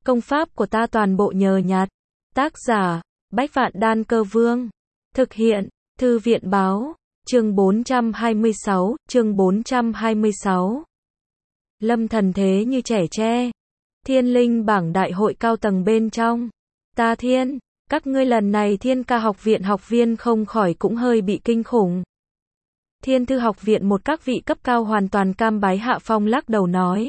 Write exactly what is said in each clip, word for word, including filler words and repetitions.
Công pháp của ta toàn bộ nhờ nhặt. Tác giả, Bách Vạn Đan Cơ Vương. Thực hiện, Thư viện Báo. Chương bốn trăm hai mươi sáu, chương bốn trăm hai mươi sáu. Lâm Thần thế như trẻ tre. Thiên linh bảng đại hội cao tầng bên trong. Ta thiên, các ngươi lần này Thiên Ca học viện học viên không khỏi cũng hơi bị kinh khủng. Thiên Thư học viện một các vị cấp cao hoàn toàn cam bái hạ phong lắc đầu nói.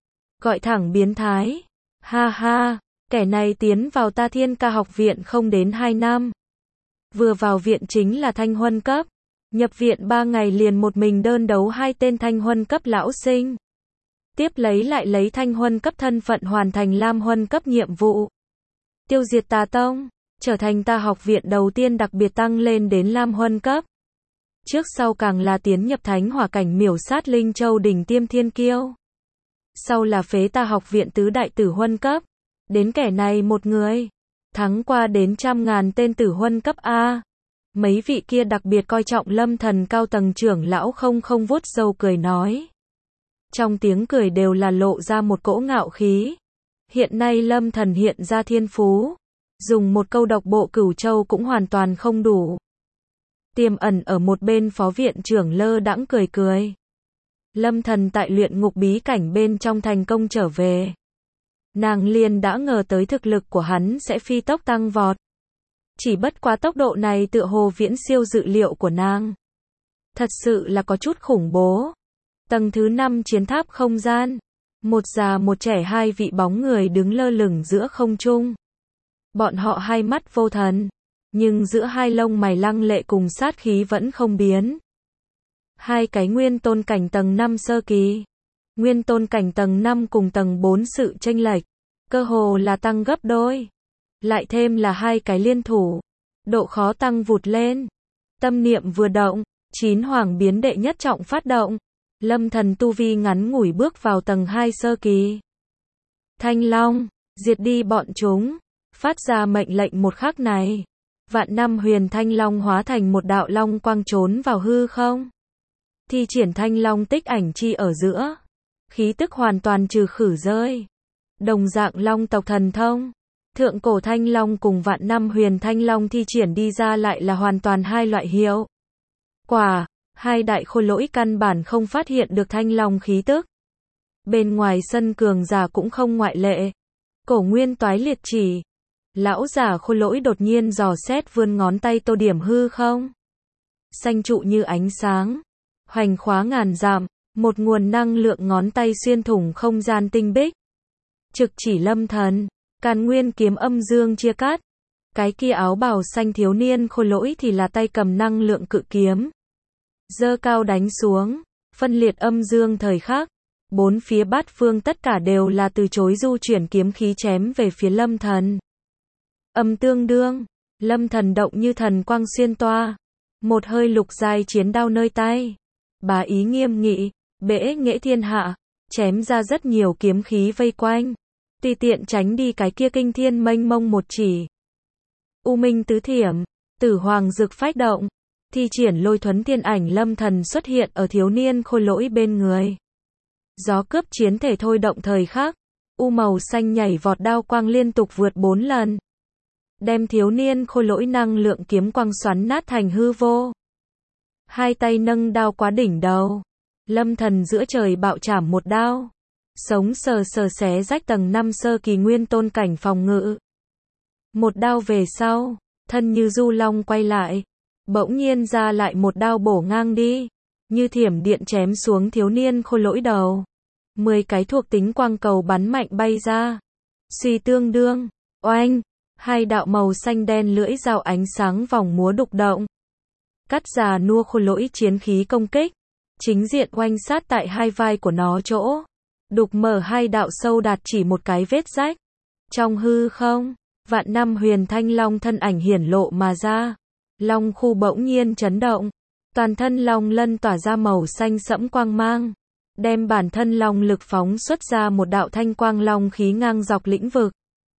Gọi thẳng biến thái. Ha ha, kẻ này tiến vào ta Thiên Ca học viện không đến hai năm. Vừa vào viện chính là thanh huân cấp. Nhập viện ba ngày liền một mình đơn đấu hai tên thanh huân cấp lão sinh. Tiếp lấy lại lấy thanh huân cấp thân phận hoàn thành lam huân cấp nhiệm vụ. Tiêu diệt tà tông, trở thành ta học viện đầu tiên đặc biệt tăng lên đến lam huân cấp. Trước sau càng là tiến nhập thánh hỏa cảnh miểu sát linh châu đỉnh tiêm thiên kiêu. Sau là phế ta học viện tứ đại tử huân cấp. Đến kẻ này một người, thắng qua đến trăm ngàn tên tử huân cấp A. Mấy vị kia đặc biệt coi trọng Lâm Thần cao tầng trưởng lão không không vuốt râu cười nói. Trong tiếng cười đều là lộ ra một cỗ ngạo khí. Hiện nay Lâm Thần hiện ra thiên phú. Dùng một câu độc bộ cửu châu cũng hoàn toàn không đủ. Tiềm ẩn ở một bên phó viện trưởng lơ đãng cười cười. Lâm Thần tại luyện ngục bí cảnh bên trong thành công trở về. Nàng liền đã ngờ tới thực lực của hắn sẽ phi tốc tăng vọt. Chỉ bất quá tốc độ này tựa hồ viễn siêu dự liệu của nàng. Thật sự là có chút khủng bố. Tầng thứ năm chiến tháp không gian. Một già một trẻ hai vị bóng người đứng lơ lửng giữa không trung. Bọn họ hai mắt vô thần. Nhưng giữa hai lông mày lăng lệ cùng sát khí vẫn không biến. Hai cái nguyên tôn cảnh tầng năm sơ kỳ. Nguyên tôn cảnh tầng năm cùng tầng bốn sự chênh lệch. Cơ hồ là tăng gấp đôi. Lại thêm là hai cái liên thủ. Độ khó tăng vụt lên. Tâm niệm vừa động. Chín hoàng biến đệ nhất trọng phát động. Lâm Thần tu vi ngắn ngủi bước vào tầng hai sơ kỳ. Thanh Long, diệt đi bọn chúng. Phát ra mệnh lệnh một khắc này. Vạn năm huyền Thanh Long hóa thành một đạo long quang trốn vào hư không. Thi triển Thanh Long tích ảnh chi ở giữa. Khí tức hoàn toàn trừ khử rơi. Đồng dạng long tộc thần thông. Thượng cổ Thanh Long cùng vạn năm huyền Thanh Long thi triển đi ra lại là hoàn toàn hai loại hiệu quả. Hai đại khôi lỗi căn bản không phát hiện được Thanh Long khí tức. Bên ngoài sân cường giả cũng không ngoại lệ. Cổ nguyên toái liệt chỉ. Lão giả khôi lỗi đột nhiên dò xét vươn ngón tay tô điểm hư không. Xanh trụ như ánh sáng. Hoành khóa ngàn dặm. Một nguồn năng lượng ngón tay xuyên thủng không gian tinh bích. Trực chỉ Lâm Thần. Càn nguyên kiếm âm dương chia cắt. Cái kia áo bào xanh thiếu niên khôi lỗi thì là tay cầm năng lượng cự kiếm. Giơ cao đánh xuống. Phân liệt âm dương thời khắc. Bốn phía bát phương tất cả đều là từ chối du chuyển kiếm khí chém về phía Lâm Thần. Âm tương đương. Lâm Thần động như thần quang xuyên toa. Một hơi lục giai chiến đao nơi tay. Bá ý nghiêm nghị. Bể nghệ thiên hạ. Chém ra rất nhiều kiếm khí vây quanh. Tùy tiện tránh đi cái kia kinh thiên mênh mông một chỉ. U minh tứ thiểm. Tử hoàng dược phách động. Thi triển lôi thuấn thiên ảnh Lâm Thần xuất hiện ở thiếu niên khôi lỗi bên người. Gió cướp chiến thể thôi động thời khắc. U màu xanh nhảy vọt đao quang liên tục vượt bốn lần. Đem thiếu niên khôi lỗi năng lượng kiếm quang xoắn nát thành hư vô. Hai tay nâng đao quá đỉnh đầu. Lâm Thần giữa trời bạo chảm một đao. Sống sờ sờ xé rách tầng năm sơ kỳ nguyên tôn cảnh phòng ngự. Một đao về sau, thân như du long quay lại. Bỗng nhiên ra lại một đao bổ ngang đi. Như thiểm điện chém xuống thiếu niên khôi lỗi đầu. Mười cái thuộc tính quang cầu bắn mạnh bay ra. Suy tương đương, oanh. Hai đạo màu xanh đen lưỡi dao ánh sáng vòng múa đục động. Cắt già nua khôi lỗi chiến khí công kích. Chính diện oanh sát tại hai vai của nó chỗ. Đục mở hai đạo sâu đạt chỉ một cái vết rách. Trong hư không, vạn năm huyền Thanh Long thân ảnh hiển lộ mà ra. Long khu bỗng nhiên chấn động. Toàn thân long lân tỏa ra màu xanh sẫm quang mang. Đem bản thân long lực phóng xuất ra một đạo thanh quang long khí ngang dọc lĩnh vực.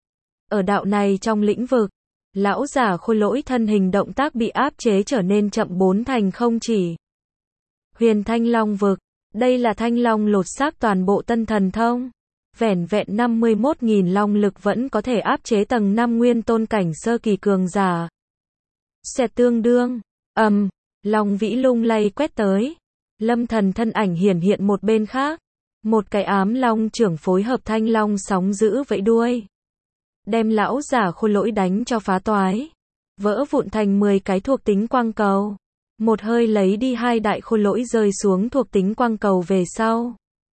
Ở đạo này trong lĩnh vực, lão giả khôi lỗi thân hình động tác bị áp chế trở nên chậm bốn thành không chỉ. Huyền Thanh Long vực, đây là Thanh Long lột xác toàn bộ tân thần thông. vẻn vẹn năm mươi mốt nghìn long lực vẫn có thể áp chế tầng năm nguyên tôn cảnh sơ kỳ cường giả. Xẹt tương đương, ầm, um, Long vĩ lung lay quét tới. Lâm Thần thân ảnh hiển hiện một bên khác. Một cái ám long trưởng phối hợp thanh long sóng giữ vẫy đuôi. Đem lão giả khôi lỗi đánh cho phá toái. Vỡ vụn thành mười cái thuộc tính quang cầu. Một hơi lấy đi hai đại khôi lỗi rơi xuống thuộc tính quang cầu về sau.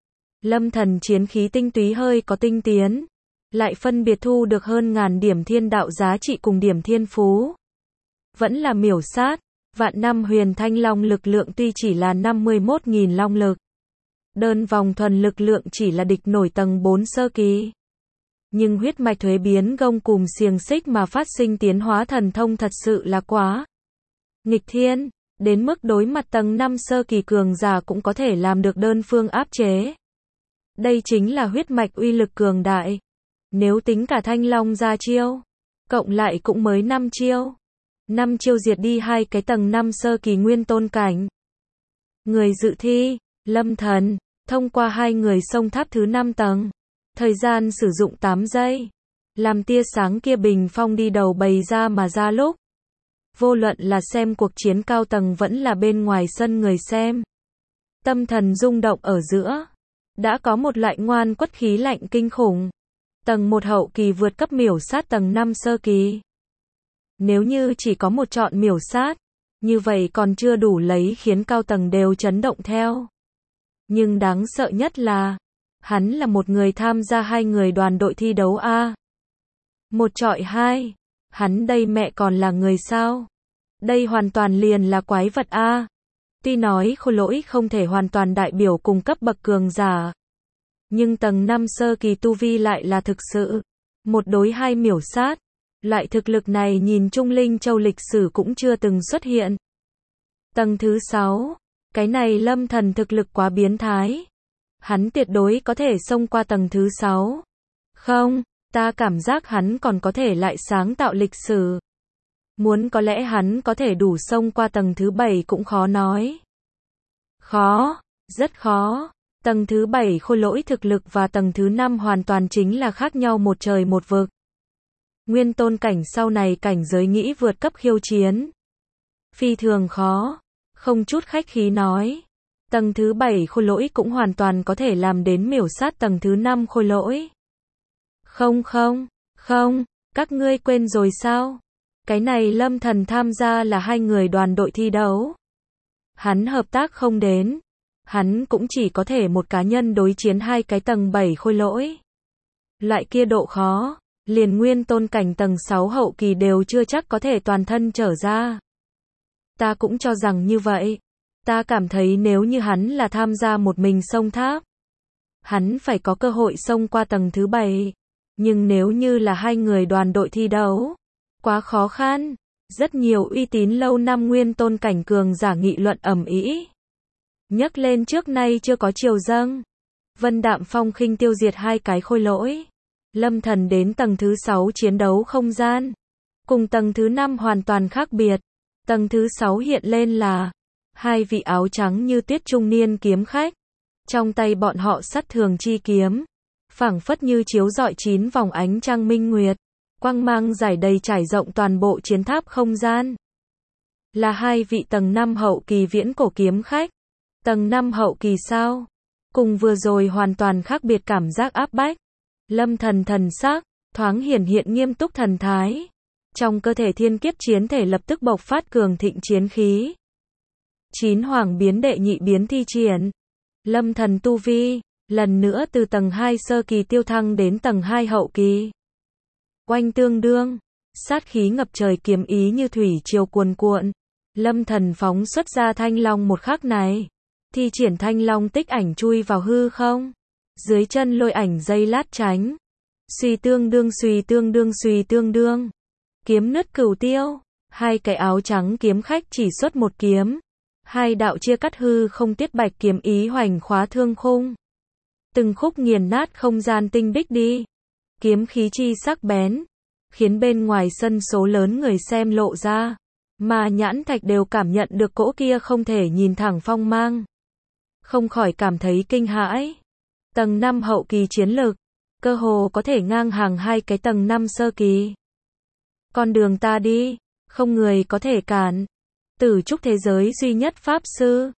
Lâm Thần chiến khí tinh túy hơi có tinh tiến. Lại phân biệt thu được hơn ngàn điểm thiên đạo giá trị cùng điểm thiên phú. Vẫn là miểu sát. Vạn năm huyền thanh long lực lượng tuy chỉ là năm mươi mốt nghìn long lực. Đơn vòng thuần lực lượng chỉ là địch nổi tầng bốn sơ kỳ. Nhưng huyết mạch thuế biến gông cùm xiềng xích mà phát sinh tiến hóa thần thông thật sự là quá nghịch thiên, đến mức đối mặt tầng năm sơ kỳ cường giả cũng có thể làm được đơn phương áp chế. Đây chính là huyết mạch uy lực cường đại. Nếu tính cả thanh long ra chiêu, cộng lại cũng mới năm chiêu. năm chiêu diệt đi hai cái tầng năm sơ kỳ nguyên tôn cảnh. Người dự thi, Lâm Thần, thông qua hai người xông tháp thứ năm tầng. Thời gian sử dụng tám giây. Làm tia sáng kia bình phong đi đầu bày ra mà ra lúc. Vô luận là xem cuộc chiến cao tầng vẫn là bên ngoài sân người xem. Tâm thần rung động ở giữa. Đã có một loại ngoan quất khí lạnh kinh khủng. Tầng một hậu kỳ vượt cấp miểu sát tầng năm sơ kỳ. Nếu như chỉ có một chọn miểu sát, như vậy còn chưa đủ lấy khiến cao tầng đều chấn động theo. Nhưng đáng sợ nhất là, hắn là một người tham gia hai người đoàn đội thi đấu A. Một chọi hai, hắn đây mẹ còn là người sao? Đây hoàn toàn liền là quái vật A. Tuy nói khôi lỗi không thể hoàn toàn đại biểu cùng cấp bậc cường giả. Nhưng tầng năm sơ kỳ tu vi lại là thực sự. Một đối hai miểu sát. Loại thực lực này nhìn Trung Linh Châu lịch sử cũng chưa từng xuất hiện. Tầng thứ sáu. Cái này Lâm Thần thực lực quá biến thái. Hắn tuyệt đối có thể xông qua tầng thứ sáu. Không, ta cảm giác hắn còn có thể lại sáng tạo lịch sử. Muốn có lẽ hắn có thể đủ xông qua tầng thứ bảy cũng khó nói. Khó, rất khó. Tầng thứ bảy khôi lỗi thực lực và tầng thứ năm hoàn toàn chính là khác nhau một trời một vực. Nguyên tôn cảnh sau này cảnh giới nghĩ vượt cấp khiêu chiến. Phi thường khó, không chút khách khí nói. Tầng thứ bảy khôi lỗi cũng hoàn toàn có thể làm đến miểu sát tầng thứ năm khôi lỗi. Không không, không, các ngươi quên rồi sao? Cái này Lâm Thần tham gia là hai người đoàn đội thi đấu. Hắn hợp tác không đến. Hắn cũng chỉ có thể một cá nhân đối chiến hai cái tầng bảy khôi lỗi. Loại kia độ khó, liền nguyên tôn cảnh tầng sáu hậu kỳ đều chưa chắc có thể toàn thân trở ra. Ta cũng cho rằng như vậy. Ta cảm thấy nếu như hắn là tham gia một mình xông tháp, hắn phải có cơ hội xông qua tầng thứ bảy. Nhưng nếu như là hai người đoàn đội thi đấu, quá khó khăn. Rất nhiều uy tín lâu năm nguyên tôn cảnh cường giả nghị luận ầm ĩ. Nhắc lên trước nay chưa có triều dâng. Vân Đạm Phong khinh tiêu diệt hai cái khôi lỗi. Lâm Thần đến tầng thứ sáu chiến đấu không gian. Cùng tầng thứ năm hoàn toàn khác biệt. Tầng thứ sáu hiện lên là hai vị áo trắng như tuyết trung niên kiếm khách. Trong tay bọn họ sắt thường chi kiếm. Phảng phất như chiếu rọi chín vòng ánh trăng minh nguyệt. Quang mang giải đầy trải rộng toàn bộ chiến tháp không gian. Là hai vị tầng năm hậu kỳ viễn cổ kiếm khách. Tầng năm hậu kỳ sao? Cùng vừa rồi hoàn toàn khác biệt cảm giác áp bách. Lâm Thần thần sắc, thoáng hiển hiện nghiêm túc thần thái. Trong cơ thể thiên kiếp chiến thể lập tức bộc phát cường thịnh chiến khí. Chín hoàng biến đệ nhị biến thi triển. Lâm Thần tu vi, lần nữa từ tầng hai sơ kỳ tiêu thăng đến tầng hai hậu kỳ. Oanh tương đương, sát khí ngập trời kiếm ý như thủy triều cuồn cuộn. Lâm Thần phóng xuất ra thanh long một khắc này. Thi triển thanh long tích ảnh chui vào hư không. Dưới chân lôi ảnh dây lát tránh. Suy tương đương suy tương đương suy tương đương. Kiếm nứt cửu tiêu. Hai cái áo trắng kiếm khách chỉ xuất một kiếm. Hai đạo chia cắt hư không tiết bạch kiếm ý hoành khóa thương khung. Từng khúc nghiền nát không gian tinh bích đi. Kiếm khí chi sắc bén. Khiến bên ngoài sân số lớn người xem lộ ra. Mà nhãn thạch đều cảm nhận được cỗ kia không thể nhìn thẳng phong mang. Không khỏi cảm thấy kinh hãi. Tầng năm hậu kỳ chiến lực. cơ hồ có thể ngang hàng hai cái tầng năm sơ kỳ. Con đường ta đi, không người có thể cản. Tử trúc thế giới duy nhất pháp sư.